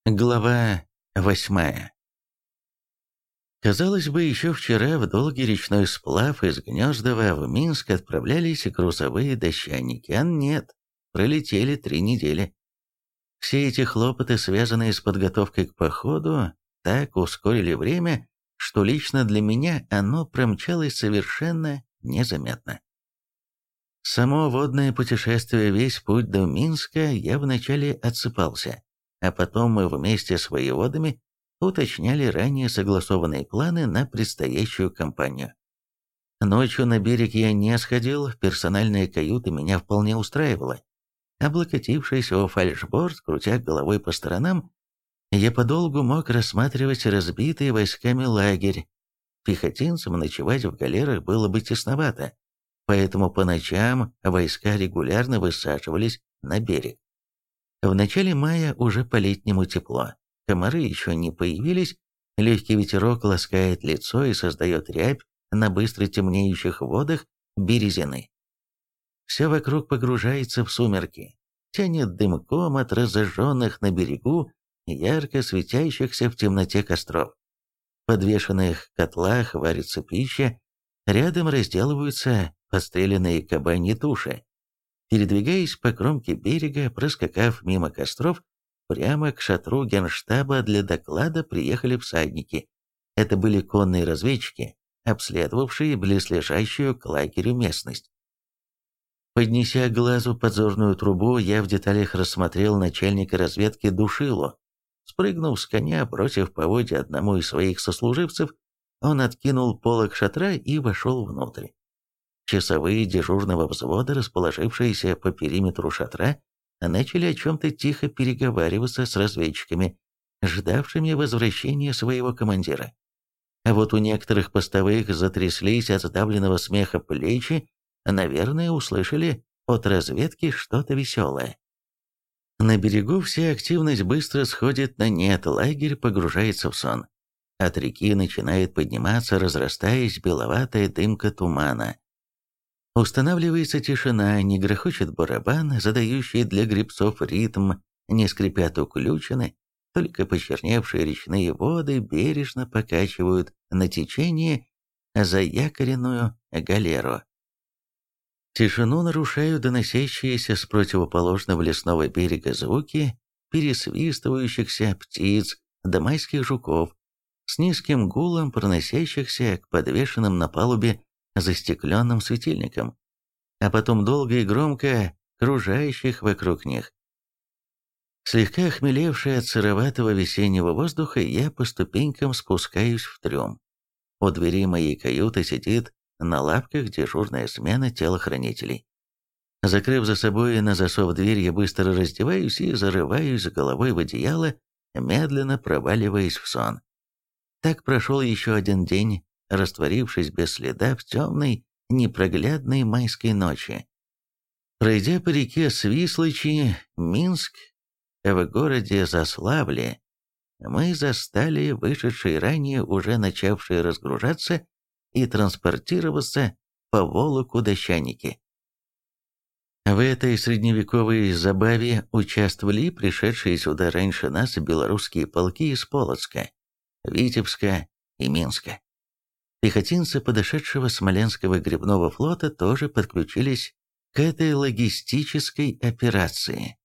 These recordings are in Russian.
Глава 8. Казалось бы, еще вчера в долгий речной сплав из Гнездова в Минск отправлялись грузовые дощаники, а нет, пролетели 3 недели. Все эти хлопоты, связанные с подготовкой к походу, так ускорили время, что лично для меня оно промчалось совершенно незаметно. Само водное путешествие, весь путь до Минска я вначале отсыпался, а потом мы вместе с воеводами уточняли ранее согласованные планы на предстоящую кампанию. Ночью на берег я не сходил, персональная каюта меня вполне устраивала. Облокотившись о фальшборд, крутя головой по сторонам, я подолгу мог рассматривать разбитый войсками лагерь. Пехотинцам ночевать в галерах было бы тесновато, поэтому по ночам войска регулярно высаживались на берег. В начале мая уже по-летнему тепло, комары еще не появились, легкий ветерок ласкает лицо и создает рябь на быстро темнеющих водах Березины. Все вокруг погружается в сумерки, тянет дымком от разожженных на берегу, ярко светящихся в темноте костров. В подвешенных котлах варится пища, рядом разделываются подстреленные кабаньи туши. Передвигаясь по кромке берега, проскакав мимо костров, прямо к шатру генштаба для доклада приехали всадники. Это были конные разведчики, обследовавшие близлежащую к лагерю местность. Поднеся к глазу подзорную трубу, я в деталях рассмотрел начальника разведки Душилу. Спрыгнув с коня, бросив поводья одному из своих сослуживцев, он откинул полог шатра и вошел внутрь. Часовые дежурного взвода, расположившиеся по периметру шатра, начали о чем-то тихо переговариваться с разведчиками, ждавшими возвращения своего командира. А вот у некоторых постовых затряслись от сдавленного смеха плечи, наверное, услышали от разведки что-то веселое. На берегу вся активность быстро сходит на нет, лагерь погружается в сон. От реки начинает подниматься, разрастаясь, беловатая дымка тумана. Устанавливается тишина, не грохочет барабан, задающий для гребцов ритм, не скрипят уключены, только почерневшие речные воды бережно покачивают на течение заякоренную галеру. Тишину нарушают доносящиеся с противоположного лесного берега звуки пересвистывающихся птиц да майских жуков, с низким гулом проносящихся к подвешенным на палубе застекленным светильникам, а потом долго и громко кружающих вокруг них. Слегка охмелевший от сыроватого весеннего воздуха, я по ступенькам спускаюсь в трюм. У двери моей каюты сидит на лавках дежурная смена телохранителей. Закрыв за собой на засов дверь, я быстро раздеваюсь и зарываюсь головой в одеяло, медленно проваливаясь в сон. Так прошел еще один день, растворившись без следа в темной, непроглядной майской ночи. Пройдя по реке Свислочи, Минск, в городе Заславле, мы застали вышедшие ранее, уже начавшие разгружаться и транспортироваться по Волоку дощаники. В этой средневековой забаве участвовали и пришедшие сюда раньше нас белорусские полки из Полоцка, Витебска и Минска. Пехотинцы подошедшего Смоленского гребного флота тоже подключились к этой логистической операции.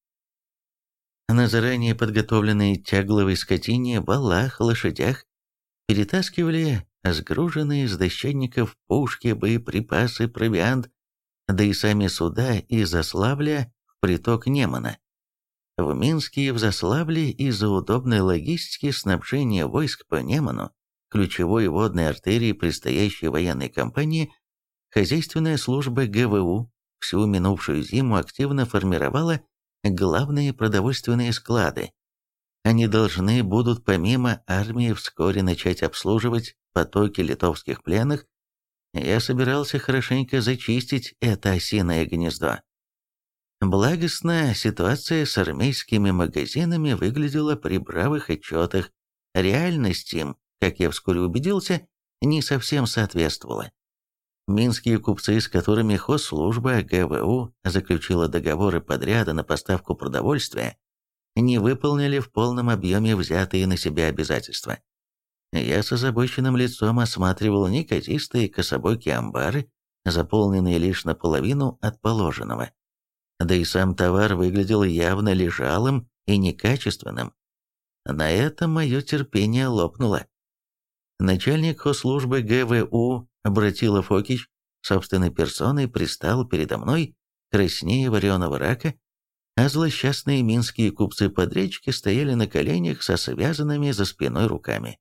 На заранее подготовленной тягловой скотине, валах, лошадях перетаскивали сгруженные с дощанников пушки, боеприпасы, провиант, да и сами суда из Заславля в приток Немана. В Минске и в Заславле из-за удобной логистики снабжения войск по Неману, ключевой водной артерии предстоящей военной кампании, хозяйственная служба ГВУ всю минувшую зиму активно формировала главные продовольственные склады. Они должны будут помимо армии вскоре начать обслуживать потоки литовских пленных. Я собирался хорошенько зачистить это осиное гнездо. Благостно ситуация с армейскими магазинами выглядела при бравых отчетах. Реальность им, как я вскоре убедился, не совсем соответствовала. Минские купцы, с которыми хозслужба ГВУ заключила договоры подряда на поставку продовольствия, не выполнили в полном объеме взятые на себя обязательства. Я с озабоченным лицом осматривал неказистые кособокие амбары, заполненные лишь наполовину от положенного. Да и сам товар выглядел явно лежалым и некачественным. На этом мое терпение лопнуло. Начальник хозслужбы ГВУ Братила Фокич собственной персоной предстал передо мной, краснее вареного рака, а злосчастные минские купцы-подрядчики стояли на коленях со связанными за спиной руками.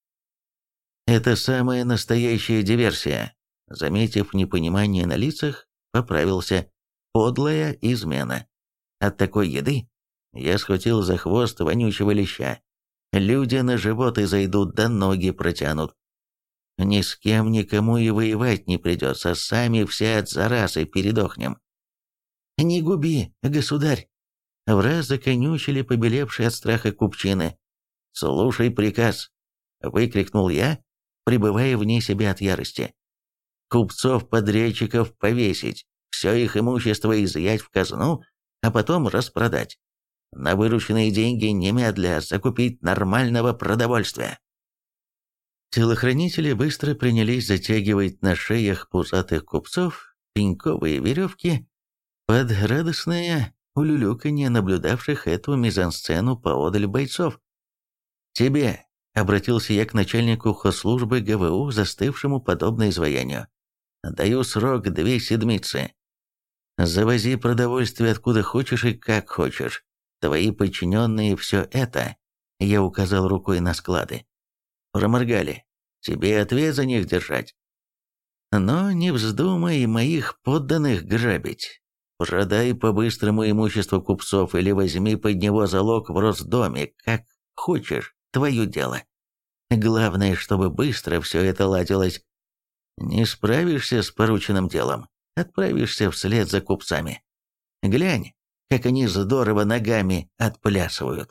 «Это самая настоящая диверсия», заметив непонимание на лицах, поправился. «Подлая измена. От такой еды я схватил за хвост вонючего леща. Люди на живот и зайдут, да ноги протянут. Ни с кем никому и воевать не придется, сами все от заразы передохнем». «Не губи, государь!» Враз законючили побелевшие от страха купчины. «Слушай приказ!» — выкрикнул я, пребывая вне себя от ярости. «Купцов-подрядчиков повесить, все их имущество изъять в казну, а потом распродать. На вырученные деньги немедля закупить нормального продовольствия». Телохранители быстро принялись затягивать на шеях пузатых купцов пеньковые веревки под радостное улюлюканье наблюдавших эту мизансцену поодаль бойцов. «Тебе», — обратился я к начальнику хозслужбы ГВУ, застывшему подобно изваянию, — «даю срок 2 седмицы. Завози продовольствие откуда хочешь и как хочешь. Твои подчиненные все это», — я указал рукой на склады, — «проморгали. Тебе ответ за них держать. Но не вздумай моих подданных грабить. Продай по-быстрому имущество купцов или возьми под него залог в Росдоме, как хочешь, твое дело. Главное, чтобы быстро все это ладилось. Не справишься с порученным делом, отправишься вслед за купцами. Глянь, как они здорово ногами отплясывают».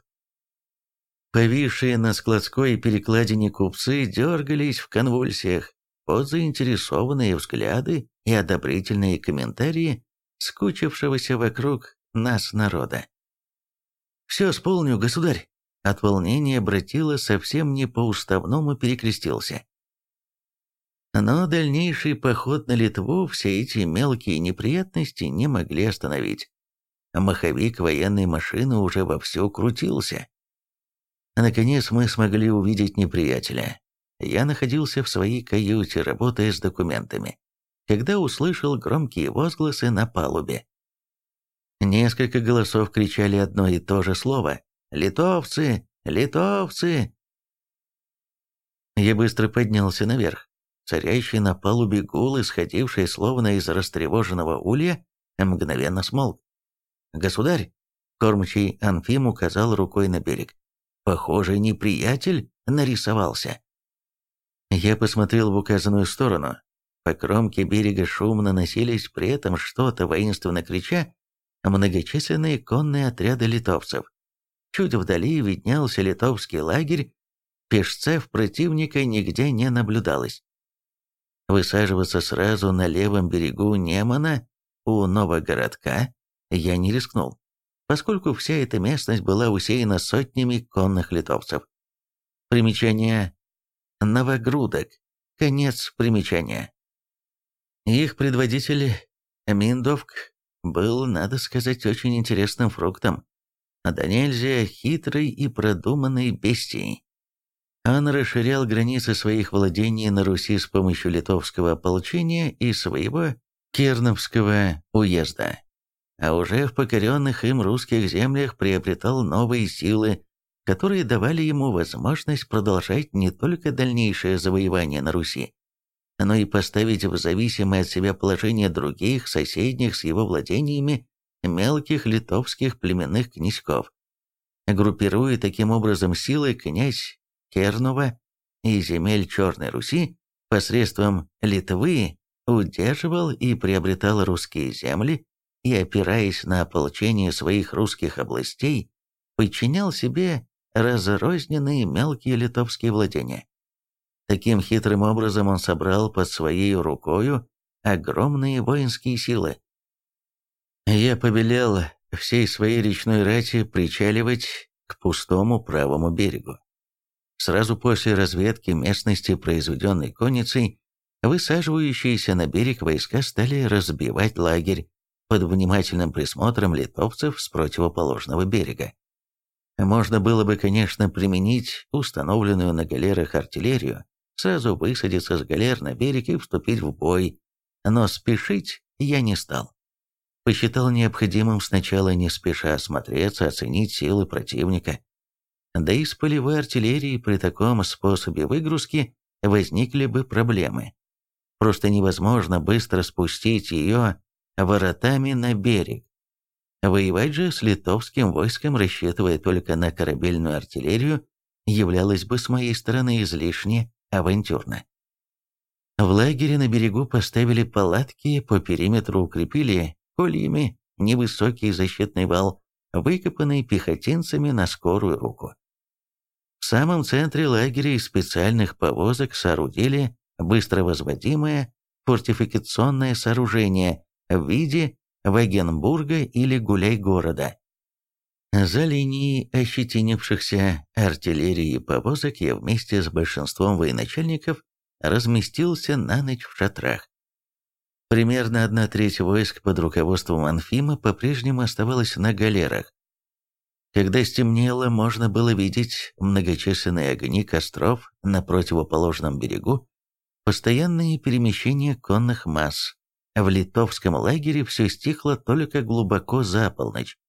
Повисшие на складской перекладине купцы дергались в конвульсиях под заинтересованные взгляды и одобрительные комментарии скучившегося вокруг нас народа. «Все исполню, государь!» От волнения Братила совсем не по-уставному перекрестился. Но дальнейший поход на Литву все эти мелкие неприятности не могли остановить. Маховик военной машины уже вовсю крутился. Наконец мы смогли увидеть неприятеля. Я находился в своей каюте, работая с документами, когда услышал громкие возгласы на палубе. Несколько голосов кричали одно и то же слово: «Литовцы! Литовцы!» Я быстро поднялся наверх. Царящий на палубе гул, исходивший словно из растревоженного улья, мгновенно смолк. «Государь!» — кормчий Анфим указал рукой на берег. «Похоже, неприятель нарисовался». Я посмотрел в указанную сторону. По кромке берега шумно носились, при этом что-то воинственно крича, многочисленные конные отряды литовцев. Чуть вдали виднелся литовский лагерь, пешцев противника нигде не наблюдалось. Высаживаться сразу на левом берегу Немана у Новогородка я не рискнул, поскольку вся эта местность была усеяна сотнями конных литовцев. Примечание: Новогрудок. Конец примечания. Их предводитель Миндовк был, надо сказать, очень интересным фруктом, да нельзя хитрой и продуманной бестией. Он расширял границы своих владений на Руси с помощью литовского ополчения и своего Керновского уезда, а уже в покоренных им русских землях приобретал новые силы, которые давали ему возможность продолжать не только дальнейшее завоевание на Руси, но и поставить в зависимое от себя положение других, соседних с его владениями, мелких литовских племенных князьков. Группируя таким образом силы, князь Кернова и земель Черной Руси посредством Литвы удерживал и приобретал русские земли и, опираясь на ополчение своих русских областей, подчинял себе разрозненные мелкие литовские владения. Таким хитрым образом он собрал под своей рукою огромные воинские силы. Я повелел всей своей речной рати причаливать к пустому правому берегу. Сразу после разведки местности, произведенной конницей, высаживающиеся на берег войска стали разбивать лагерь под внимательным присмотром литовцев с противоположного берега. Можно было бы, конечно, применить установленную на галерах артиллерию, сразу высадиться с галер на берег и вступить в бой, но спешить я не стал. Посчитал необходимым сначала не спеша осмотреться, оценить силы противника. Да и с полевой артиллерией при таком способе выгрузки возникли бы проблемы. Просто невозможно быстро спустить ее воротами на берег. Воевать же с литовским войском, рассчитывая только на корабельную артиллерию, являлось бы с моей стороны излишне авантюрно. В лагере на берегу поставили палатки, по периметру укрепили кольями невысокий защитный вал, выкопанный пехотинцами на скорую руку. В самом центре лагеря из специальных повозок соорудили быстро возводимое фортификационное сооружение в виде Вагенбурга или Гуляй-города. За линией ощетинившихся артиллерии повозок я вместе с большинством военачальников разместился на ночь в шатрах. Примерно 1/3 войск под руководством Анфима по-прежнему оставалась на галерах. Когда стемнело, можно было видеть многочисленные огни костров на противоположном берегу, постоянные перемещения конных масс. В литовском лагере все стихло только глубоко за полночь.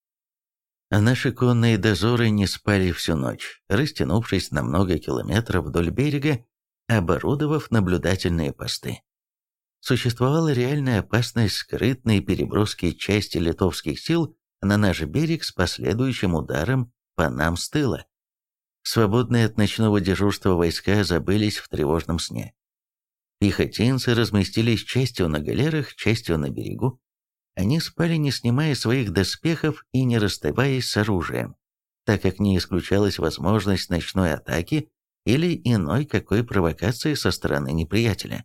Наши конные дозоры не спали всю ночь, растянувшись на много километров вдоль берега, оборудовав наблюдательные посты. Существовала реальная опасность скрытной переброски части литовских сил на наш берег с последующим ударом по нам с тыла. Свободные от ночного дежурства войска забылись в тревожном сне. Пехотинцы разместились частью на галерах, частью на берегу. Они спали, не снимая своих доспехов и не расставаясь с оружием, так как не исключалась возможность ночной атаки или иной какой провокации со стороны неприятеля.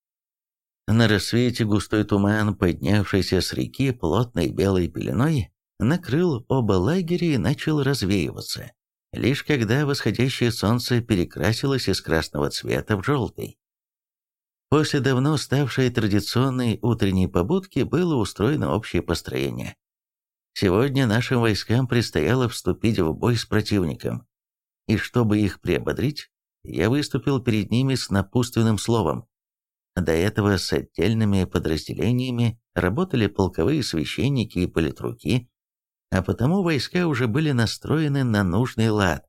На рассвете густой туман, поднявшийся с реки плотной белой пеленой, накрыл оба лагеря и начал развеиваться, лишь когда восходящее солнце перекрасилось из красного цвета в желтый. После давно ставшей традиционной утренней побудки было устроено общее построение. Сегодня нашим войскам предстояло вступить в бой с противником, и чтобы их приободрить, я выступил перед ними с напутственным словом. До этого с отдельными подразделениями работали полковые священники и политруки, а потому войска уже были настроены на нужный лад.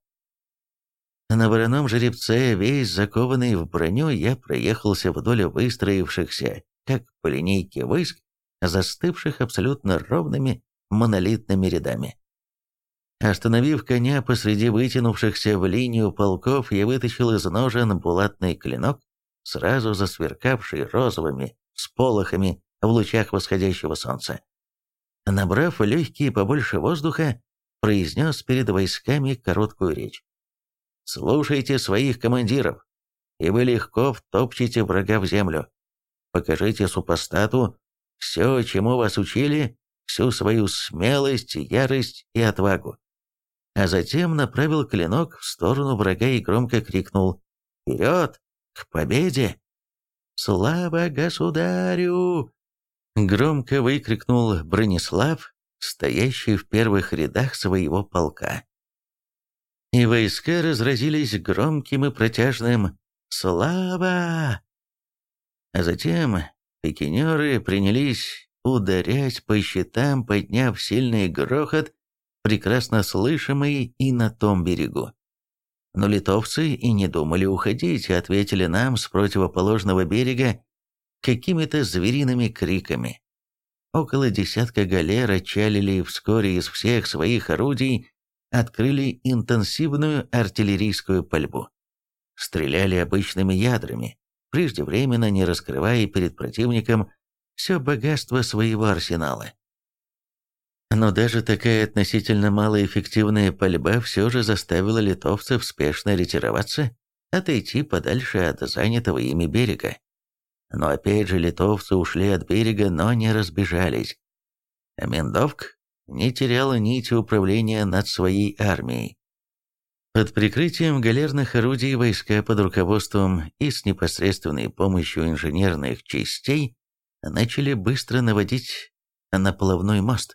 На вороном жеребце, весь закованный в броню, я проехался вдоль выстроившихся, как по линейке войск, застывших абсолютно ровными монолитными рядами. Остановив коня посреди вытянувшихся в линию полков, я вытащил из ножен булатный клинок, сразу засверкавший розовыми всполохами в лучах восходящего солнца. Набрав легкие побольше воздуха, произнес перед войсками короткую речь. «Слушайте своих командиров, и вы легко втопчете врага в землю. Покажите супостату все, чему вас учили, всю свою смелость, ярость и отвагу». А затем направил клинок в сторону врага и громко крикнул «Вперед! К победе!» «Слава государю!» Громко выкрикнул Бронислав, стоящий в первых рядах своего полка. И войска разразились громким и протяжным «Слава!». А затем пикинеры принялись ударять по щитам, подняв сильный грохот, прекрасно слышимый и на том берегу. Но литовцы и не думали уходить, и ответили нам с противоположного берега какими-то звериными криками. Около десятка галер отчалили и вскоре из всех своих орудий открыли интенсивную артиллерийскую пальбу. Стреляли обычными ядрами, преждевременно не раскрывая перед противником все богатство своего арсенала. Но даже такая относительно малоэффективная пальба все же заставила литовцев спешно ретироваться, отойти подальше от занятого ими берега. Но опять же литовцы ушли от берега, но не разбежались. Миндовк, не терял нити управления над своей армией. Под прикрытием галерных орудий войска под руководством и с непосредственной помощью инженерных частей начали быстро наводить на плавной мост.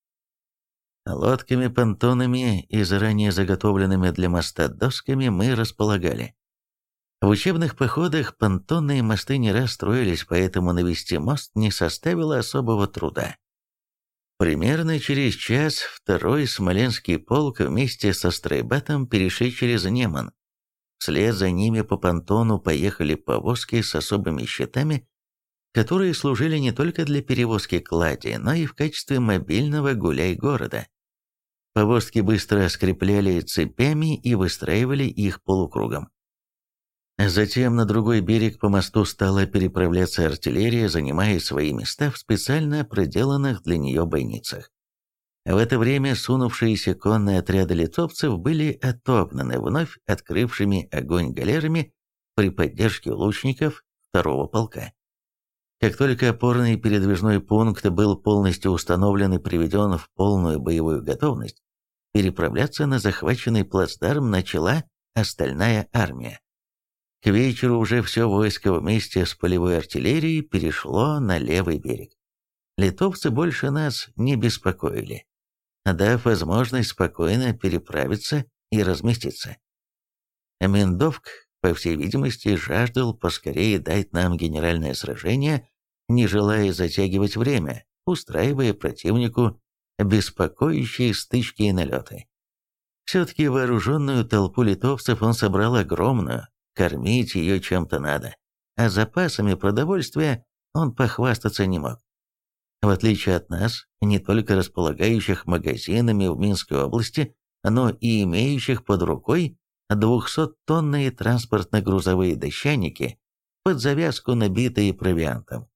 Лодками, понтонами и заранее заготовленными для моста досками мы располагали. В учебных походах понтонные мосты не раз строились, поэтому навести мост не составило особого труда. Примерно через час второй Смоленский полк вместе со стройбатом перешли через Неман. Вслед за ними по понтону поехали повозки с особыми щитами, которые служили не только для перевозки клади, но и в качестве мобильного гуляй-города. Повозки быстро скрепляли цепями и выстраивали их полукругом. Затем на другой берег по мосту стала переправляться артиллерия, занимая свои места в специально проделанных для нее бойницах. В это время сунувшиеся конные отряды литовцев были отогнаны вновь открывшими огонь галерами при поддержке лучников второго полка. Как только опорный передвижной пункт был полностью установлен и приведен в полную боевую готовность, переправляться на захваченный плацдарм начала остальная армия. К вечеру уже все войско вместе с полевой артиллерией перешло на левый берег. Литовцы больше нас не беспокоили, дав возможность спокойно переправиться и разместиться. Миндовк, по всей видимости, жаждал поскорее дать нам генеральное сражение, не желая затягивать время, устраивая противнику беспокоящие стычки и налеты. Все-таки вооруженную толпу литовцев он собрал огромную, кормить ее чем-то надо, а запасами продовольствия он похвастаться не мог. В отличие от нас, не только располагающих магазинами в Минской области, но и имеющих под рукой 200-тонные транспортно-грузовые дощаники, под завязку набитые провиантом.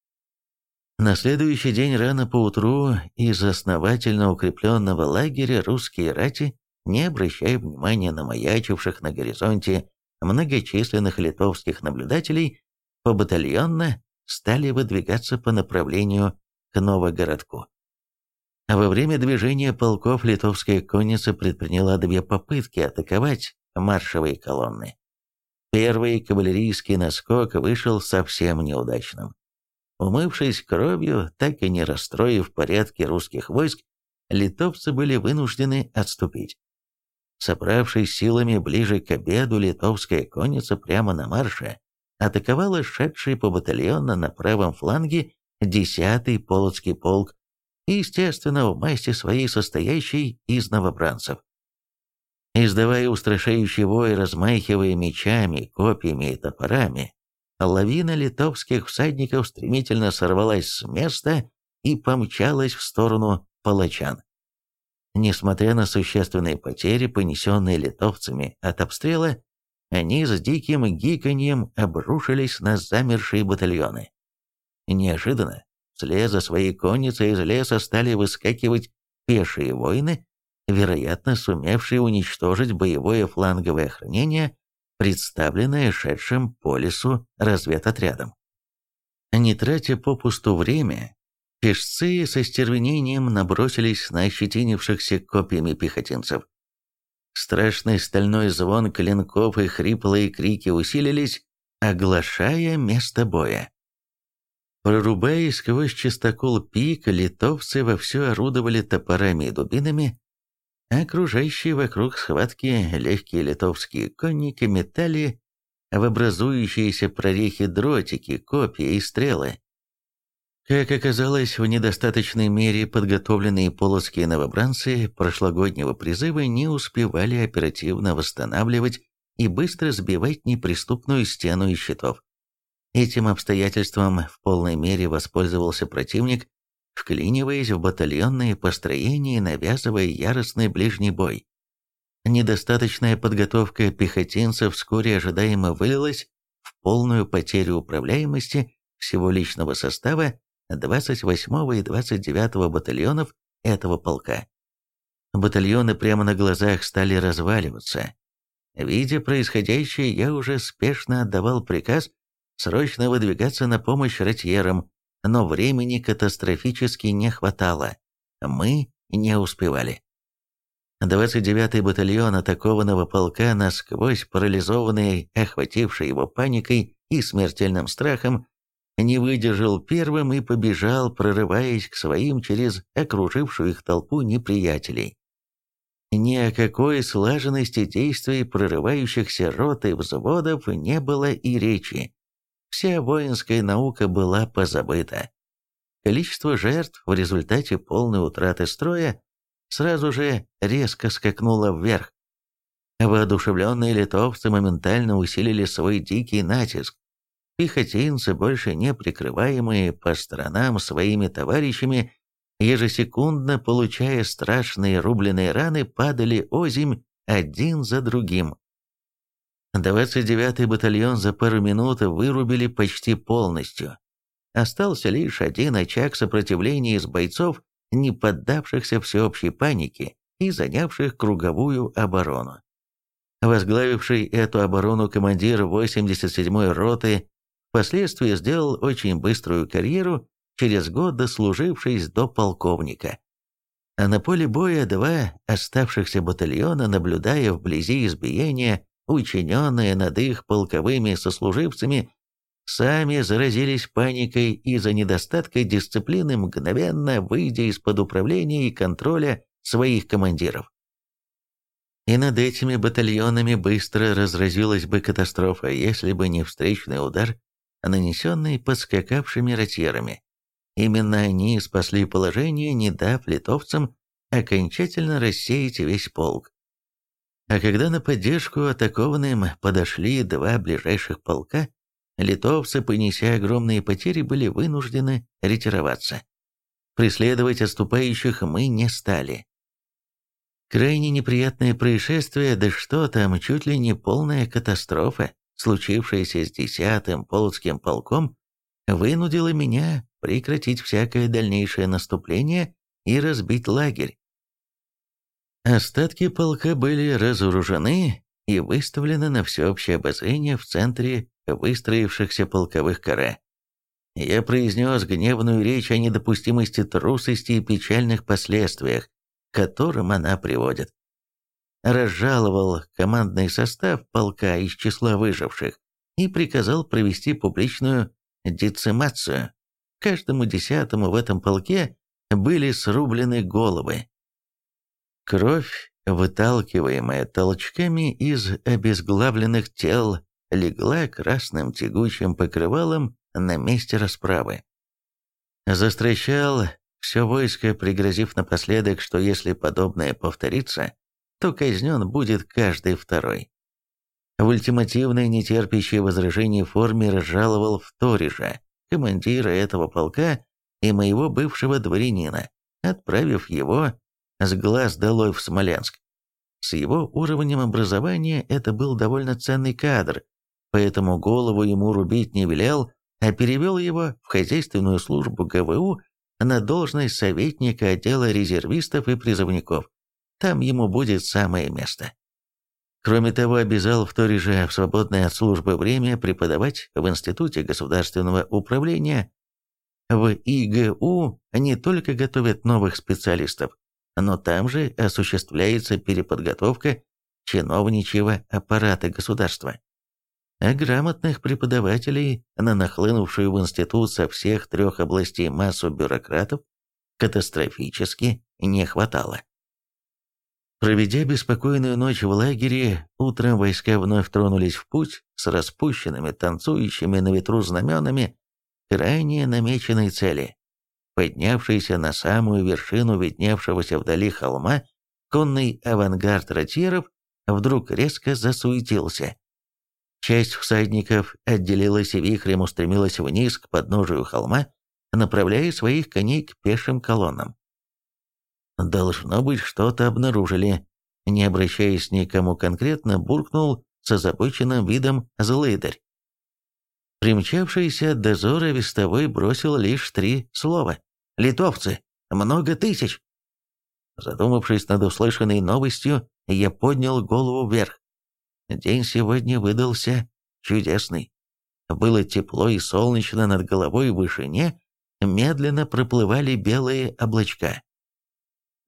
На следующий день рано поутру из основательно укрепленного лагеря русские рати, не обращая внимания на маячивших на горизонте многочисленных литовских наблюдателей, побатальонно стали выдвигаться по направлению к Новогородку. Во время движения полков литовская конница предприняла две попытки атаковать маршевые колонны. Первый кавалерийский наскок вышел совсем неудачным. Умывшись кровью, так и не расстроив порядки русских войск, литовцы были вынуждены отступить. Собравшись силами ближе к обеду, литовская конница прямо на марше атаковала шедший по батальону на правом фланге 10-й Полоцкий полк, естественно, в масти своей состоящей из новобранцев. Издавая устрашающий вой, размахивая мечами, копьями и топорами, лавина литовских всадников стремительно сорвалась с места и помчалась в сторону палачан. Несмотря на существенные потери, понесенные литовцами от обстрела, они с диким гиканьем обрушились на замершие батальоны. Неожиданно, вслед за своей конницей из леса стали выскакивать пешие воины, вероятно, сумевшие уничтожить боевое фланговое охранение, представленное шедшим по лесу разведотрядом. Не тратя попусту время, пешцы со стервенением набросились на ощетинившихся копьями пехотинцев. Страшный стальной звон клинков и хриплые крики усилились, оглашая место боя. Прорубаясь сквозь чистокол пик, литовцы вовсю орудовали топорами и дубинами, а окружающие вокруг схватки легкие литовские конники метали в образующиеся прорехи дротики, копья и стрелы. Как оказалось, в недостаточной мере подготовленные полоцкие новобранцы прошлогоднего призыва не успевали оперативно восстанавливать и быстро сбивать неприступную стену из щитов. Этим обстоятельством в полной мере воспользовался противник, вклиниваясь в батальонные построения и навязывая яростный ближний бой. Недостаточная подготовка пехотинцев вскоре ожидаемо вылилась в полную потерю управляемости всего личного состава 28-го и 29-го батальонов этого полка. Батальоны прямо на глазах стали разваливаться. Видя происходящее, я уже спешно отдавал приказ срочно выдвигаться на помощь ротьерам, но времени катастрофически не хватало. Мы не успевали. 29-й батальон атакованного полка, насквозь парализованный, охвативший его паникой и смертельным страхом, не выдержал первым и побежал, прорываясь к своим через окружившую их толпу неприятелей. Ни о какой слаженности действий прорывающихся рот и взводов не было и речи. Вся воинская наука была позабыта. Количество жертв в результате полной утраты строя сразу же резко скакнуло вверх. Воодушевленные литовцы моментально усилили свой дикий натиск. Пехотинцы, больше не прикрываемые по сторонам своими товарищами, ежесекундно получая страшные рубленые раны, падали озимь один за другим. 29-й батальон за пару минут вырубили почти полностью. Остался лишь один очаг сопротивления из бойцов, не поддавшихся всеобщей панике и занявших круговую оборону. Возглавивший эту оборону командир 87-й роты впоследствии сделал очень быструю карьеру, через год дослужившись до полковника. А на поле боя два оставшихся батальона, наблюдая вблизи избиения, учиненное над их полковыми сослуживцами, сами заразились паникой из-за недостатка дисциплины, мгновенно выйдя из-под управления и контроля своих командиров. И над этими батальонами быстро разразилась бы катастрофа, если бы не встречный удар, нанесенный подскакавшими ротьерами. Именно они спасли положение, не дав литовцам окончательно рассеять весь полк. А когда на поддержку атакованным подошли два ближайших полка, литовцы, понеся огромные потери, были вынуждены ретироваться. Преследовать отступающих мы не стали. Крайне неприятное происшествие, да что там, чуть ли не полная катастрофа, случившаяся с 10-м Полоцким полком, вынудила меня прекратить всякое дальнейшее наступление и разбить лагерь. Остатки полка были разоружены и выставлены на всеобщее обозрение в центре выстроившихся полковых каре. Я произнес гневную речь о недопустимости трусости и печальных последствиях, к которым она приводит. Разжаловал командный состав полка из числа выживших и приказал провести публичную децимацию. Каждому 10-му в этом полке были срублены головы. Кровь, выталкиваемая толчками из обезглавленных тел, легла красным тягучим покрывалом на месте расправы. Застращал все войско, пригрозив напоследок, что если подобное повторится, то казнен будет каждый второй. В ультимативной, нетерпящей возражений форме разжаловал Вторижа, командира этого полка и моего бывшего дворянина, отправив его с глаз долой в Смоленск. С его уровнем образования это был довольно ценный кадр, поэтому голову ему рубить не велел, а перевел его в хозяйственную службу ГВУ на должность советника отдела резервистов и призывников. Там ему будет самое место. Кроме того, обязал Вторижа в свободное от службы время преподавать в Институте государственного управления. В ИГУ не только готовят новых специалистов, но там же осуществляется переподготовка чиновничьего аппарата государства. А грамотных преподавателей на нахлынувшую в институт со всех 3 областей массу бюрократов катастрофически не хватало. Проведя беспокойную ночь в лагере, утром войска вновь тронулись в путь с распущенными, танцующими на ветру знаменами к ранее намеченной цели. Поднявшийся на самую вершину видневшегося вдали холма, конный авангард ротьеров вдруг резко засуетился. Часть всадников отделилась и вихрем устремилась вниз к подножию холма, направляя своих коней к пешим колоннам. «Должно быть, что-то обнаружили», не обращаясь ни к кому конкретно, буркнул с озабоченным видом злыдарь. Примчавшийся от дозора вестовой бросил лишь 3 слова. «Литовцы! Много тысяч!» Задумавшись над услышанной новостью, я поднял голову вверх. День сегодня выдался чудесный. Было тепло и солнечно, над головой в вышине медленно проплывали белые облачка.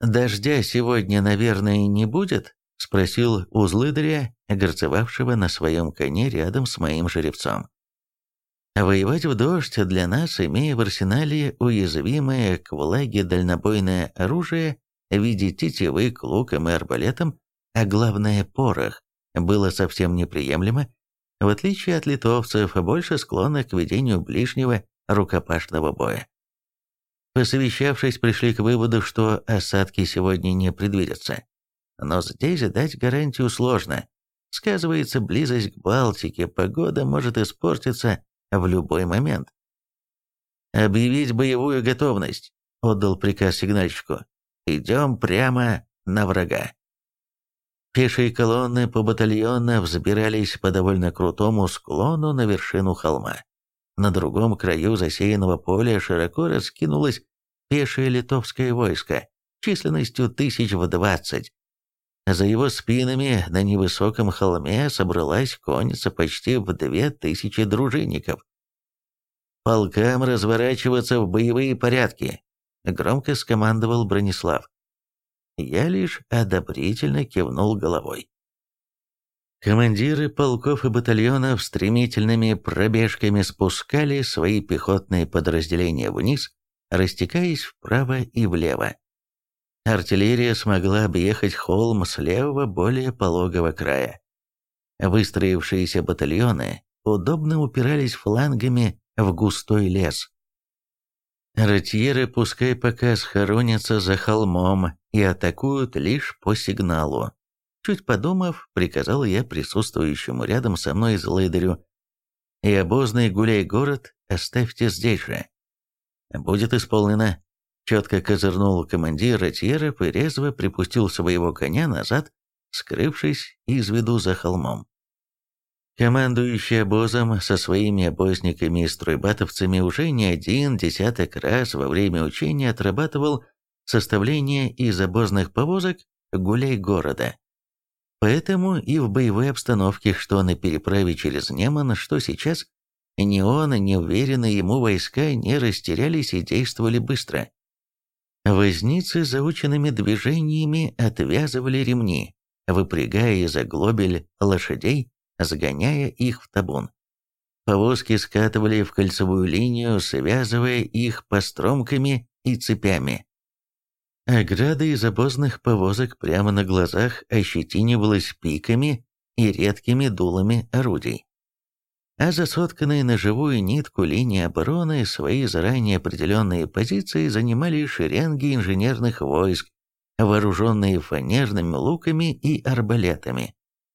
«Дождя сегодня, наверное, не будет?» — спросил у злыдаря, горцевавшего на своем коне рядом с моим жеребцом. Воевать в дождь для нас, имея в арсенале уязвимое к влаге дальнобойное оружие в виде тетивы к лукам и арбалетам, а главное порох, было совсем неприемлемо, в отличие от литовцев, больше склонных к ведению ближнего рукопашного боя. Посовещавшись, пришли к выводу, что осадки сегодня не предвидятся. Но здесь дать гарантию сложно. Сказывается близость к Балтике, погода может испортиться в любой момент. «Объявить боевую готовность», — отдал приказ сигнальщику. «Идем прямо на врага». Пешие колонны побатальонно взбирались по довольно крутому склону на вершину холма. На другом краю засеянного поля широко раскинулось пешее литовское войско численностью 20 За его спинами на невысоком холме собралась конница почти в 2000 дружинников. «Полкам разворачиваться в боевые порядки», — громко скомандовал Бронислав. Я лишь одобрительно кивнул головой. Командиры полков и батальонов стремительными пробежками спускали свои пехотные подразделения вниз, растекаясь вправо и влево. Артиллерия смогла объехать холм с левого, более пологого края. Выстроившиеся батальоны удобно упирались флангами в густой лес. Ротьеры пускай пока схоронятся за холмом и атакуют лишь по сигналу. Чуть подумав, приказал я присутствующему рядом со мной злыдарю: «И обозный гуляй-город оставьте здесь же». «Будет исполнено», — четко козырнул командир ротьеров и резво припустил своего коня назад, скрывшись из виду за холмом. Командующий обозом со своими обозниками и стройбатовцами уже не один десяток раз во время учения отрабатывал составление из обозных повозок гуляй-города. Поэтому и в боевой обстановке, что на переправе через Неман, что сейчас, ни он, ни уверенные ему войска не растерялись и действовали быстро. Возницы заученными движениями отвязывали ремни, выпрягая из оглобель лошадей, загоняя их в табун. Повозки скатывали в кольцевую линию, связывая их постромками и цепями. Ограда из обозных повозок прямо на глазах ощетинивалась пиками и редкими дулами орудий. А за сотканные на живую нитку линии обороны свои заранее определенные позиции занимали шеренги инженерных войск, вооруженные фанерными луками и арбалетами.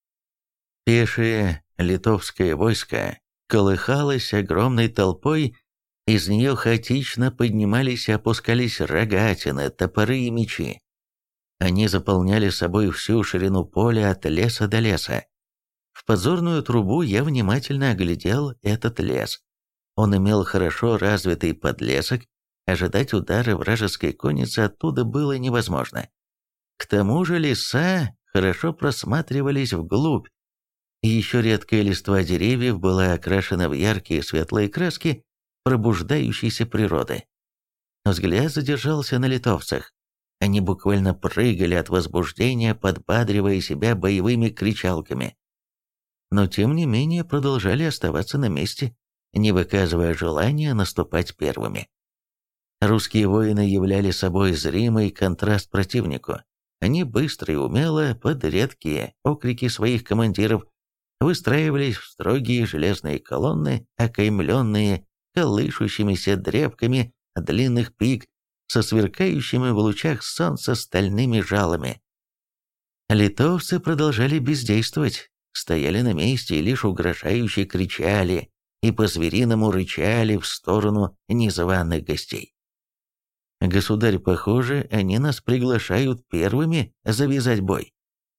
Пешее литовское войско колыхалось огромной толпой, из нее хаотично поднимались и опускались рогатины, топоры и мечи. Они заполняли собой всю ширину поля от леса до леса. В подзорную трубу я внимательно оглядел этот лес. Он имел хорошо развитый подлесок, ожидать удара вражеской конницы оттуда было невозможно. К тому же леса хорошо просматривались вглубь, и еще редкая листва деревьев была окрашена в яркие светлые краски пробуждающейся природы. Взгляд задержался на литовцах. Они буквально прыгали от возбуждения, подбадривая себя боевыми кричалками. Но тем не менее продолжали оставаться на месте, не выказывая желания наступать первыми. Русские воины являли собой зримый контраст противнику. Они быстро и умело, под редкие окрики своих командиров, выстраивались в строгие железные колонны, окаймленные колышущимися древками длинных пик со сверкающими в лучах солнца стальными жалами. Литовцы продолжали бездействовать, стояли на месте и лишь угрожающе кричали и по-звериному рычали в сторону незваных гостей. «Государь, похоже, они нас приглашают первыми завязать бой».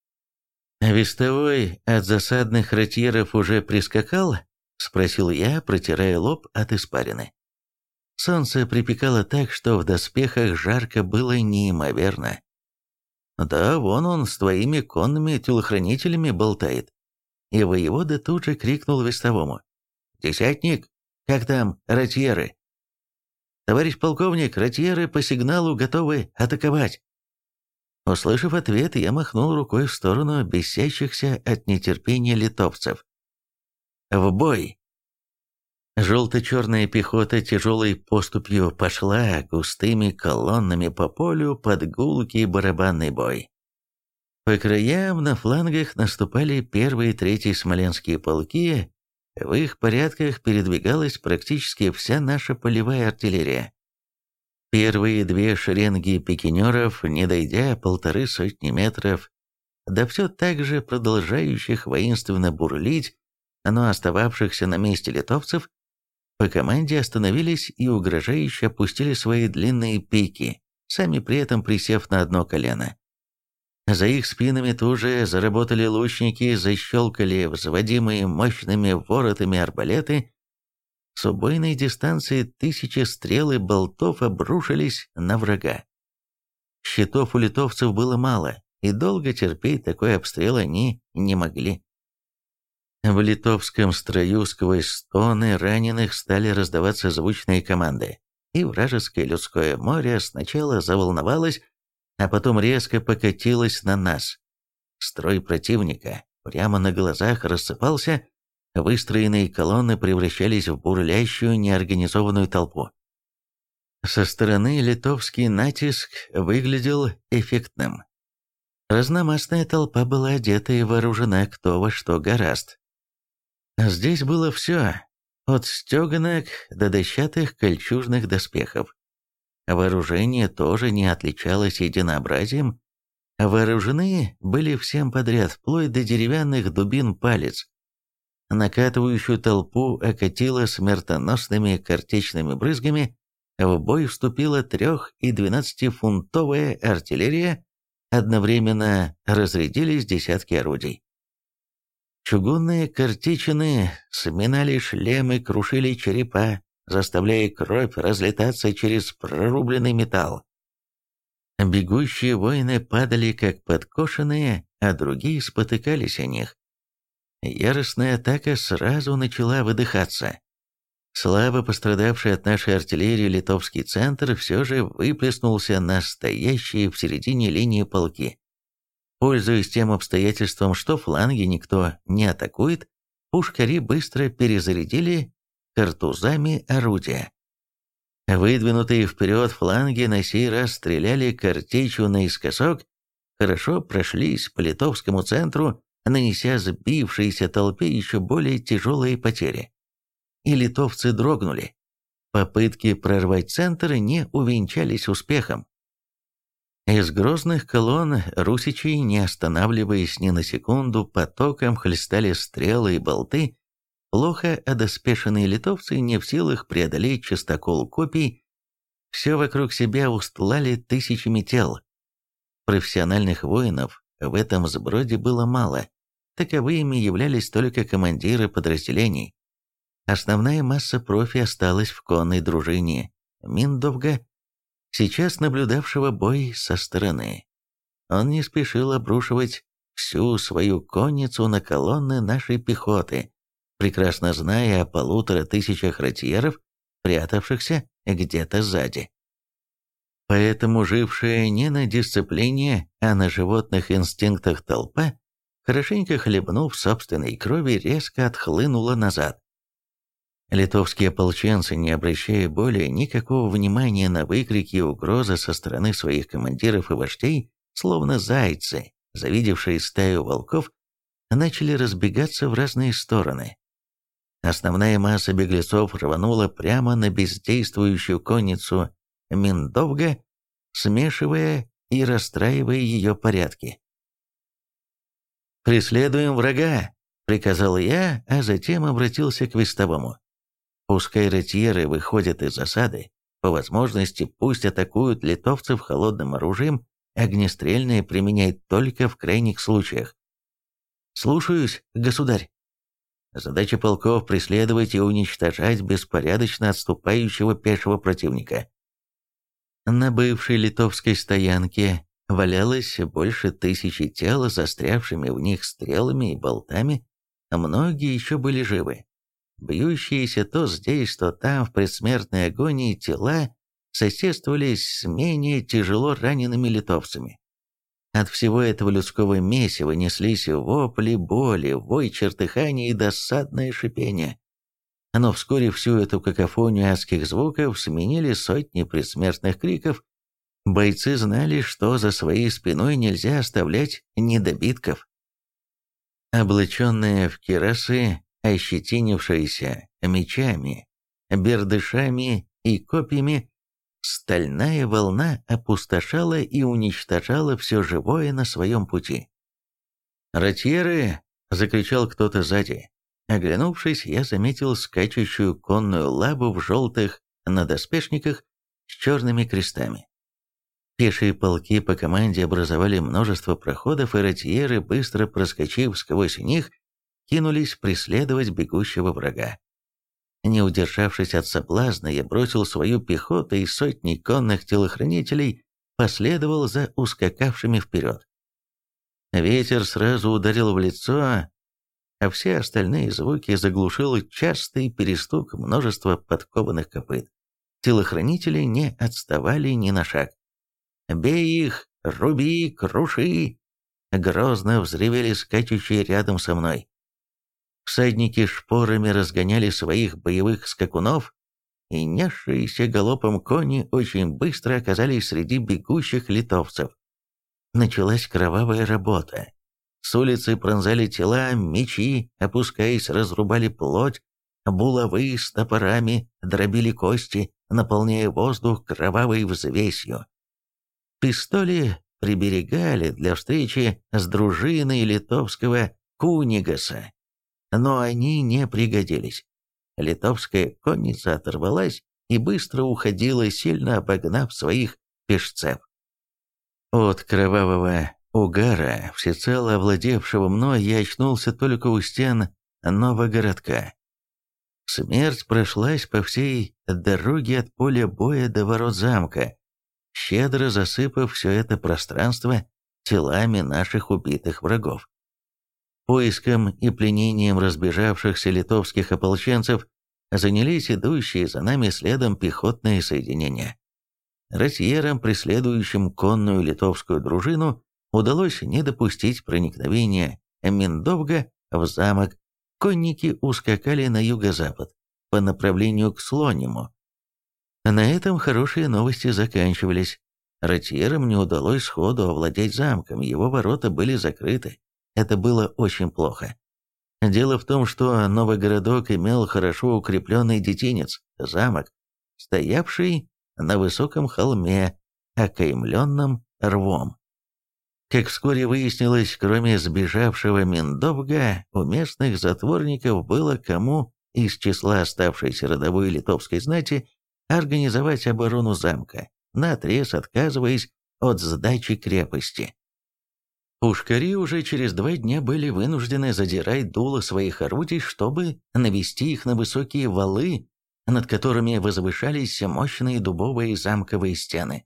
«Вестовой от засадных ротьеров уже прискакал?» — спросил я, протирая лоб от испарины. Солнце припекало так, что в доспехах жарко было неимоверно. «Да, вон он с твоими конными телохранителями болтает». И воевода тут же крикнул вестовому: «Десятник, как там ротьеры?» «Товарищ полковник, ротьеры по сигналу готовы атаковать». Услышав ответ, я махнул рукой в сторону бесящихся от нетерпения литовцев. «В бой!» Желто-черная пехота тяжелой поступью пошла густыми колоннами по полю под гулкий барабанный бой. По краям на флангах наступали первые и третьи смоленские полки, в их порядках передвигалась практически вся наша полевая артиллерия. Первые две шеренги пикинеров, не дойдя 150 метров, да все так же продолжающих воинственно бурлить, но остававшихся на месте литовцев, по команде остановились и угрожающе опустили свои длинные пики, сами при этом присев на одно колено. За их спинами тут же заработали лучники, защелкали взводимые мощными воротами арбалеты. С убойной дистанции тысячи стрел и болтов обрушились на врага. Щитов у литовцев было мало, и долго терпеть такой обстрел они не могли. В литовском строю сквозь стоны раненых стали раздаваться звучные команды, и вражеское людское море сначала заволновалось, а потом резко покатилось на нас. Строй противника прямо на глазах рассыпался, выстроенные колонны превращались в бурлящую неорганизованную толпу. Со стороны литовский натиск выглядел эффектным. Разномастная толпа была одета и вооружена кто во что гораст. Здесь было все, от стеганок до дощатых кольчужных доспехов. Вооружение тоже не отличалось единообразием. Вооружены были всем подряд, вплоть до деревянных дубин палец. Накатывающую толпу окатило смертоносными картечными брызгами, в бой вступила 3- и 12-фунтовая артиллерия, одновременно разрядились десятки орудий. Чугунные картечины сминали шлемы, крушили черепа, заставляя кровь разлетаться через прорубленный металл. Бегущие воины падали как подкошенные, а другие спотыкались о них. Яростная атака сразу начала выдыхаться. Слабо пострадавший от нашей артиллерии литовский центр все же выплеснулся на стоящие в середине линии полки. Пользуясь тем обстоятельством, что фланги никто не атакует, пушкари быстро перезарядили картузами орудия. Выдвинутые вперед фланги на сей раз стреляли картечью наискосок, хорошо прошлись по литовскому центру, нанеся сбившейся толпе еще более тяжелые потери. И литовцы дрогнули. Попытки прорвать центр не увенчались успехом. Из грозных колонн русичей, не останавливаясь ни на секунду, потоком хлестали стрелы и болты. Плохо одоспешенные литовцы, не в силах преодолеть частокол копий, все вокруг себя устлали тысячами тел. Профессиональных воинов в этом сброде было мало, таковыми являлись только командиры подразделений. Основная масса профи осталась в конной дружине Миндовга, сейчас наблюдавшего бой со стороны. Он не спешил обрушивать всю свою конницу на колонны нашей пехоты, прекрасно зная о 1500 ротьеров, прятавшихся где-то сзади. Поэтому жившая не на дисциплине, а на животных инстинктах толпа, хорошенько хлебнув собственной крови, резко отхлынула назад. Литовские ополченцы, не обращая более никакого внимания на выкрики и угрозы со стороны своих командиров и вождей, словно зайцы, завидевшие стаю волков, начали разбегаться в разные стороны. Основная масса беглецов рванула прямо на бездействующую конницу Миндовга, смешивая и расстраивая ее порядки. «Преследуем врага!» — приказал я, а затем обратился к вестовому. Пускай ротьеры выходят из засады, по возможности пусть атакуют литовцев холодным оружием, огнестрельное применяет только в крайних случаях. «Слушаюсь, государь». Задача полков — преследовать и уничтожать беспорядочно отступающего пешего противника. На бывшей литовской стоянке валялось больше 1000 тел, застрявшими в них стрелами и болтами, а многие еще были живы. Бьющиеся то здесь, то там в предсмертной агонии тела соседствовали с менее тяжело ранеными литовцами. От всего этого людского месива неслись вопли боли, вой чертыхания и досадное шипение. Но вскоре всю эту какофонию адских звуков сменили сотни предсмертных криков. Бойцы знали, что за своей спиной нельзя оставлять недобитков. Облаченные в кирасы, ощетинившиеся мечами, бердышами и копьями, стальная волна опустошала и уничтожала все живое на своем пути. «Ротьеры!» — закричал кто-то сзади. Оглянувшись, я заметил скачущую конную лабу в желтых надоспешниках с черными крестами. Пешие полки по команде образовали множество проходов, и ротьеры, быстро проскочив сквозь них, кинулись преследовать бегущего врага. Не удержавшись от соблазна, я бросил свою пехоту, и сотни конных телохранителей последовал за ускакавшими вперед. Ветер сразу ударил в лицо, а все остальные звуки заглушил частый перестук множества подкованных копыт. Телохранители не отставали ни на шаг. «Бей их! Руби! Круши!» Грозно взревели скачущие рядом со мной. Всадники шпорами разгоняли своих боевых скакунов, и несшиеся галопом кони очень быстро оказались среди бегущих литовцев. Началась кровавая работа. С улицы пронзали тела, мечи, опускаясь, разрубали плоть, булавы с топорами дробили кости, наполняя воздух кровавой взвесью. Пистоли приберегали для встречи с дружиной литовского Кунигаса, но они не пригодились. Литовская конница оторвалась и быстро уходила, сильно обогнав своих пешцев. От кровавого угара, всецело овладевшего мной, я очнулся только у стен Новогородка. Смерть прошлась по всей дороге от поля боя до ворот замка, щедро засыпав все это пространство телами наших убитых врагов. Поиском и пленением разбежавшихся литовских ополченцев занялись идущие за нами следом пехотные соединения. Ротьерам, преследующим конную литовскую дружину, удалось не допустить проникновения Миндовга в замок. Конники ускакали на юго-запад, по направлению к Слониму. На этом хорошие новости заканчивались. Ротьерам не удалось сходу овладеть замком, его ворота были закрыты. Это было очень плохо. Дело в том, что Новогородок имел хорошо укрепленный детинец, замок, стоявший на высоком холме, окаймленном рвом. Как вскоре выяснилось, кроме сбежавшего Миндовга, у местных затворников было кому из числа оставшейся родовой литовской знати организовать оборону замка, наотрез отказываясь от сдачи крепости. Пушкари уже через 2 дня были вынуждены задирать дуло своих орудий, чтобы навести их на высокие валы, над которыми возвышались мощные дубовые замковые стены.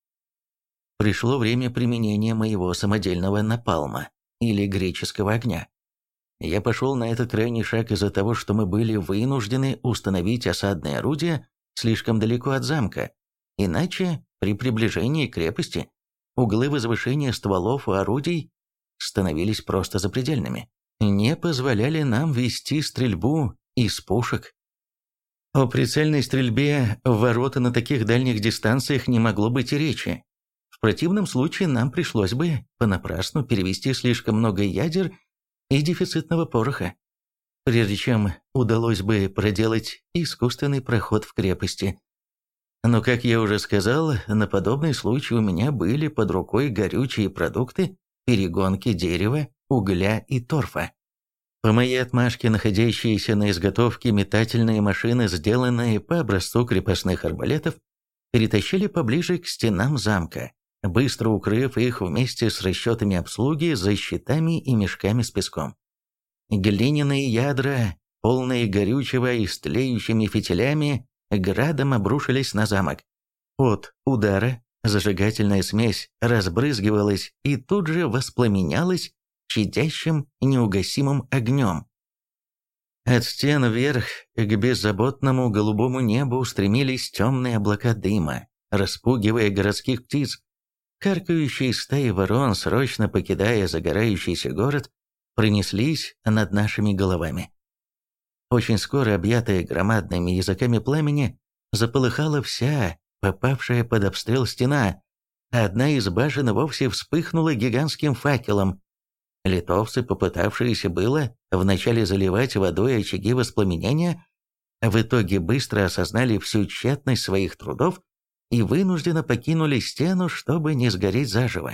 Пришло время применения моего самодельного напалма, или греческого огня. Я пошел на этот крайний шаг из-за того, что мы были вынуждены установить осадное орудие слишком далеко от замка, иначе при приближении к крепости углы возвышения стволов и орудий становились просто запредельными, не позволяли нам вести стрельбу из пушек. О прицельной стрельбе в ворота на таких дальних дистанциях не могло быть и речи. В противном случае нам пришлось бы понапрасну перевести слишком много ядер и дефицитного пороха, прежде чем удалось бы проделать искусственный проход в крепости. Но, как я уже сказал, на подобный случай у меня были под рукой горючие продукты, перегонки дерева, угля и торфа. По моей отмашке находящиеся на изготовке метательные машины, сделанные по образцу крепостных арбалетов, перетащили поближе к стенам замка, быстро укрыв их вместе с расчетами обслуги за щитами и мешками с песком. Глиняные ядра, полные горючего и с тлеющими фитилями, градом обрушились на замок. От удара зажигательная смесь разбрызгивалась и тут же воспламенялась чадящим неугасимым огнем. От стен вверх к беззаботному голубому небу устремились темные облака дыма, распугивая городских птиц. Каркающие стаи ворон, срочно покидая загорающийся город, пронеслись над нашими головами. Очень скоро, объятая громадными языками пламени, заполыхала вся попавшая под обстрел стена, а одна из башен вовсе вспыхнула гигантским факелом. Литовцы, попытавшиеся было вначале заливать водой очаги воспламенения, в итоге быстро осознали всю тщетность своих трудов и вынужденно покинули стену, чтобы не сгореть заживо.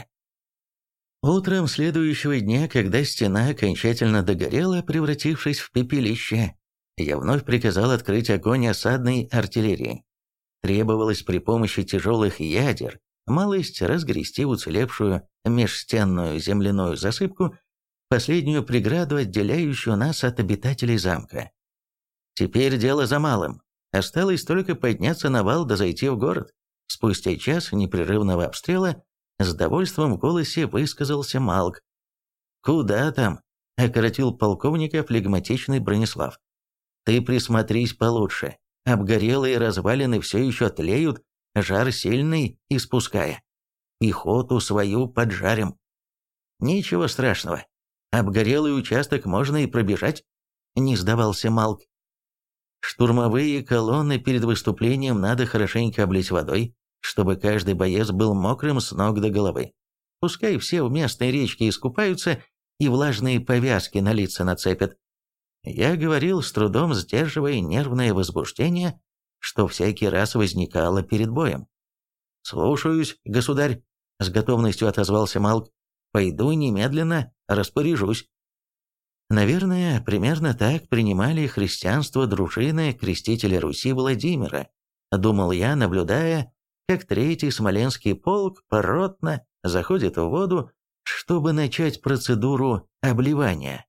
Утром следующего дня, когда стена окончательно догорела, превратившись в пепелище, я вновь приказал открыть огонь осадной артиллерии. Требовалось при помощи тяжелых ядер малость разгрести уцелевшую межстенную земляную засыпку, последнюю преграду, отделяющую нас от обитателей замка. Теперь дело за малым. Осталось только подняться на вал да зайти в город. Спустя час непрерывного обстрела с довольством в голосе высказался Малк. «Куда там?» — окоротил полковника флегматичный Бронислав. «Ты присмотрись получше. Обгорелые развалины все еще тлеют, жар сильный испуская. Пехоту свою поджарим». «Ничего страшного. Обгорелый участок можно и пробежать», — не сдавался Малк. «Штурмовые колонны перед выступлением надо хорошенько облить водой, чтобы каждый боец был мокрым с ног до головы. Пускай все в местной речке искупаются и влажные повязки на лица нацепят». Я говорил, с трудом сдерживая нервное возбуждение, что всякий раз возникало перед боем. «Слушаюсь, государь», — с готовностью отозвался Малк. «Пойду немедленно, распоряжусь». Наверное, примерно так принимали христианство дружины крестителя Руси Владимира, думал я, наблюдая, как третий Смоленский полк поротно заходит в воду, чтобы начать процедуру обливания.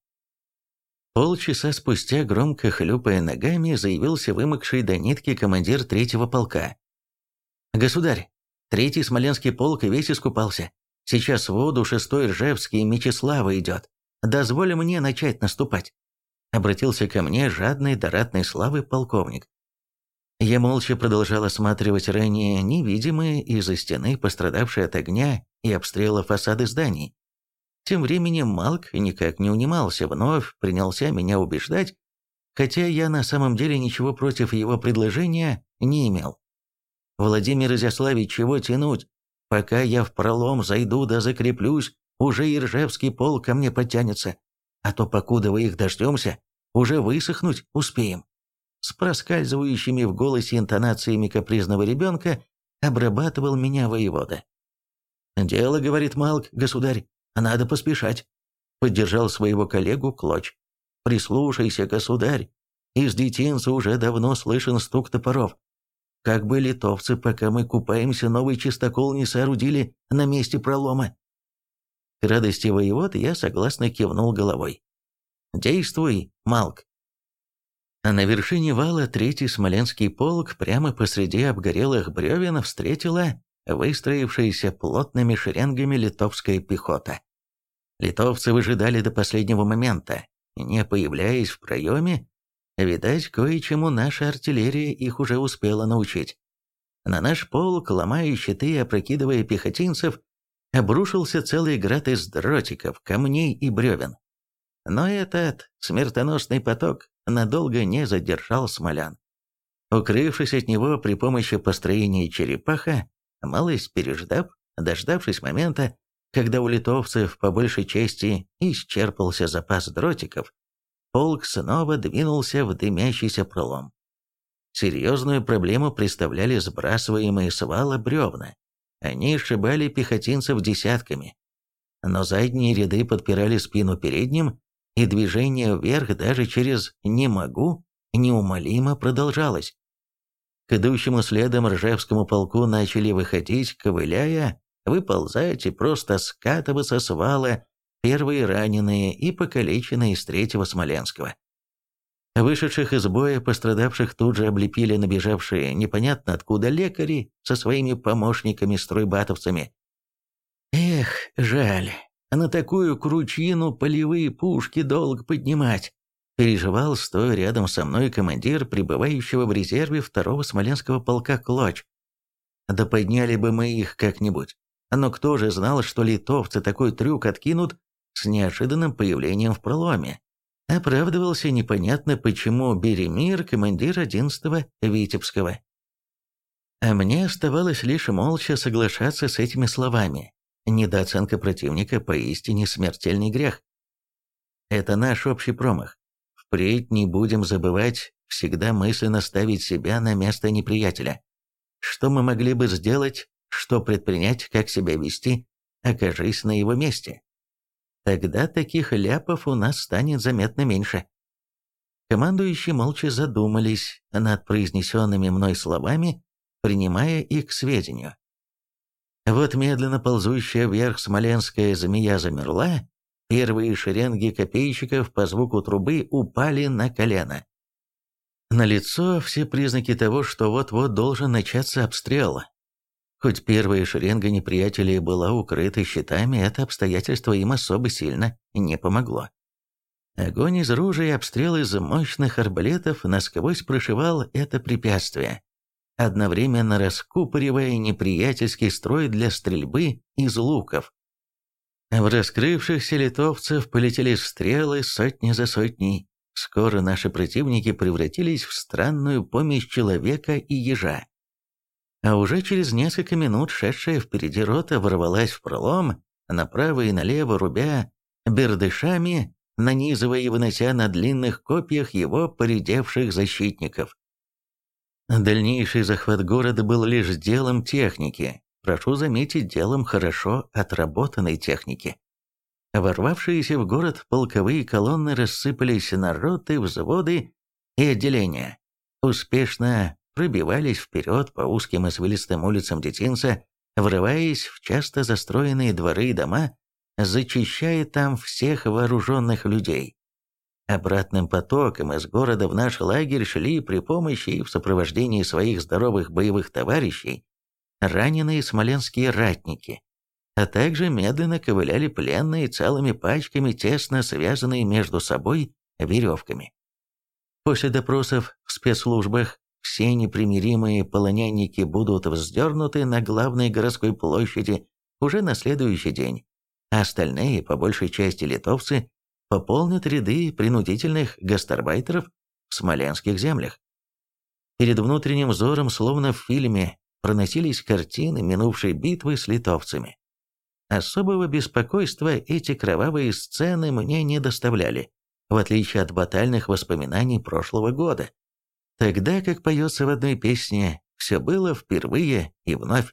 Полчаса спустя, громко хлюпая ногами, заявился вымокший до нитки командир третьего полка. «Государь, третий Смоленский полк весь искупался. Сейчас в воду 6-й Ржевский Мечислава идет. Дозволь мне начать наступать», — обратился ко мне жадный до ратной славы полковник. Я молча продолжал осматривать ранее невидимые из-за стены пострадавшие от огня и обстрела фасады зданий. Тем временем Малк никак не унимался, вновь принялся меня убеждать, хотя я на самом деле ничего против его предложения не имел. «Владимир Изяславич, чего тянуть? Пока я в пролом зайду да закреплюсь, уже и Ржевский полк ко мне подтянется, а то, покуда вы их дождемся, уже высохнуть успеем». С проскальзывающими в голосе интонациями капризного ребенка обрабатывал меня воевода. «Дело, — говорит Малк, — государь, надо поспешать», — поддержал своего коллегу Клоч. «Прислушайся, государь, из детинца уже давно слышен стук топоров. Как бы литовцы, пока мы купаемся, новый чистокол не соорудили на месте пролома». К радости воевод я согласно кивнул головой. «Действуй, Малк». А на вершине вала третий Смоленский полк прямо посреди обгорелых бревен встретила выстроившаяся плотными шеренгами литовская пехота. Литовцы выжидали до последнего момента, не появляясь в проеме. Видать, кое-чему наша артиллерия их уже успела научить. На наш полк, ломая щиты и опрокидывая пехотинцев, обрушился целый град из дротиков, камней и бревен. Но этот смертоносный поток надолго не задержал смолян. Укрывшись от него при помощи построения черепаха, малость переждав, дождавшись момента, когда у литовцев по большей части исчерпался запас дротиков, полк снова двинулся в дымящийся пролом. Серьезную проблему представляли сбрасываемые с вала бревна. Они сшибали пехотинцев десятками. Но задние ряды подпирали спину передним, и движение вверх даже через «не могу» неумолимо продолжалось. К идущему следом Ржевскому полку начали выходить, ковыляя, выползать и просто скатываться с вала первые раненые и покалеченные из третьего Смоленского. Вышедших из боя пострадавших тут же облепили набежавшие непонятно откуда лекари со своими помощниками-стройбатовцами. «Эх, жаль, на такую кручину полевые пушки долго поднимать», переживал, стоя рядом со мной, командир прибывающего в резерве 2-го Смоленского полка Клоч. «Да подняли бы мы их как-нибудь. Но кто же знал, что литовцы такой трюк откинут с неожиданным появлением в проломе? Оправдывался непонятно почему Беремир, командир 11-го Витебского. А мне оставалось лишь молча соглашаться с этими словами. Недооценка противника поистине смертельный грех. Это наш общий промах. Впредь не будем забывать всегда мысленно ставить себя на место неприятеля. Что мы могли бы сделать, что предпринять, как себя вести, окажись на его месте? Тогда таких ляпов у нас станет заметно меньше. Командующие молча задумались над произнесенными мной словами, принимая их к сведению. Вот медленно ползущая вверх смоленская змея замерла, первые шеренги копейщиков по звуку трубы упали на колено. Налицо все признаки того, что вот-вот должен начаться обстрел. Хоть первая шеренга неприятелей была укрыта щитами, это обстоятельство им особо сильно не помогло. Огонь из ружей и обстрел из мощных арбалетов насквозь прошивал это препятствие, одновременно раскупоривая неприятельский строй для стрельбы из луков. В раскрывшихся литовцев полетели стрелы сотни за сотней. Скоро наши противники превратились в странную помесь человека и ежа. А уже через несколько минут шедшая впереди рота ворвалась в пролом, направо и налево рубя бердышами, нанизывая и вынося на длинных копьях его поредевших защитников. Дальнейший захват города был лишь делом техники, прошу заметить, делом хорошо отработанной техники. Ворвавшиеся в город полковые колонны рассыпались на роты, взводы и отделения, успешно пробивались вперед по узким извилистым улицам детинца, врываясь в часто застроенные дворы и дома, зачищая там всех вооруженных людей. Обратным потоком из города в наш лагерь шли при помощи и в сопровождении своих здоровых боевых товарищей раненые смоленские ратники, а также медленно ковыляли пленные целыми пачками, тесно связанные между собой веревками. После допросов в спецслужбах все непримиримые полонянники будут вздернуты на главной городской площади уже на следующий день, а остальные, по большей части литовцы, пополнят ряды принудительных гастарбайтеров в смоленских землях. Перед внутренним взором, словно в фильме, проносились картины минувшей битвы с литовцами. Особого беспокойства эти кровавые сцены мне не доставляли, в отличие от батальных воспоминаний прошлого года. Тогда, как поется в одной песне, все было впервые и вновь.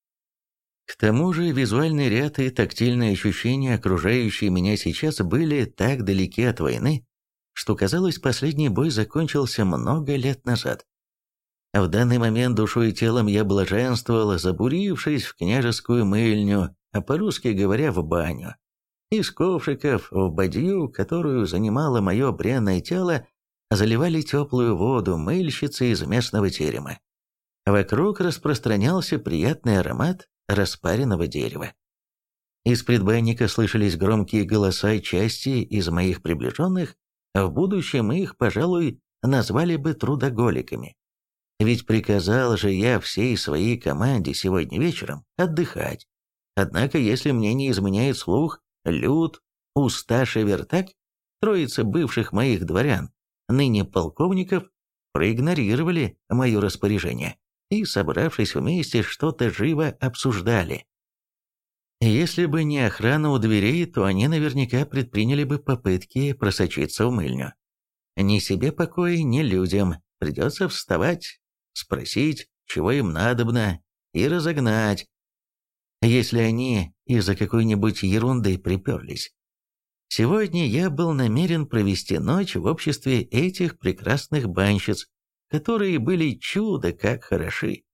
К тому же визуальный ряд и тактильные ощущения, окружающие меня сейчас, были так далеки от войны, что, казалось, последний бой закончился много лет назад. В данный момент душой и телом я блаженствовал, забурившись в княжескую мыльню, а по-русски говоря, в баню. Из ковшиков в бадью, которую занимало мое бренное тело, заливали теплую воду мыльщицы из местного терема. Вокруг распространялся приятный аромат распаренного дерева. Из предбанника слышались громкие голоса части из моих приближенных, а в будущем их, пожалуй, назвали бы трудоголиками. Ведь приказал же я всей своей команде сегодня вечером отдыхать. Однако, если мне не изменяет слух, Люд, Усташ и Вертак, троица бывших моих дворян, ныне полковников, проигнорировали мое распоряжение и, собравшись вместе, что-то живо обсуждали. Если бы не охрана у дверей, то они наверняка предприняли бы попытки просочиться в мыльню. Ни себе покоя, ни людям. Придется вставать, спросить, чего им надобно, и разогнать, если они из-за какой-нибудь ерунды приперлись. Сегодня я был намерен провести ночь в обществе этих прекрасных банщиц, которые были чудо как хороши.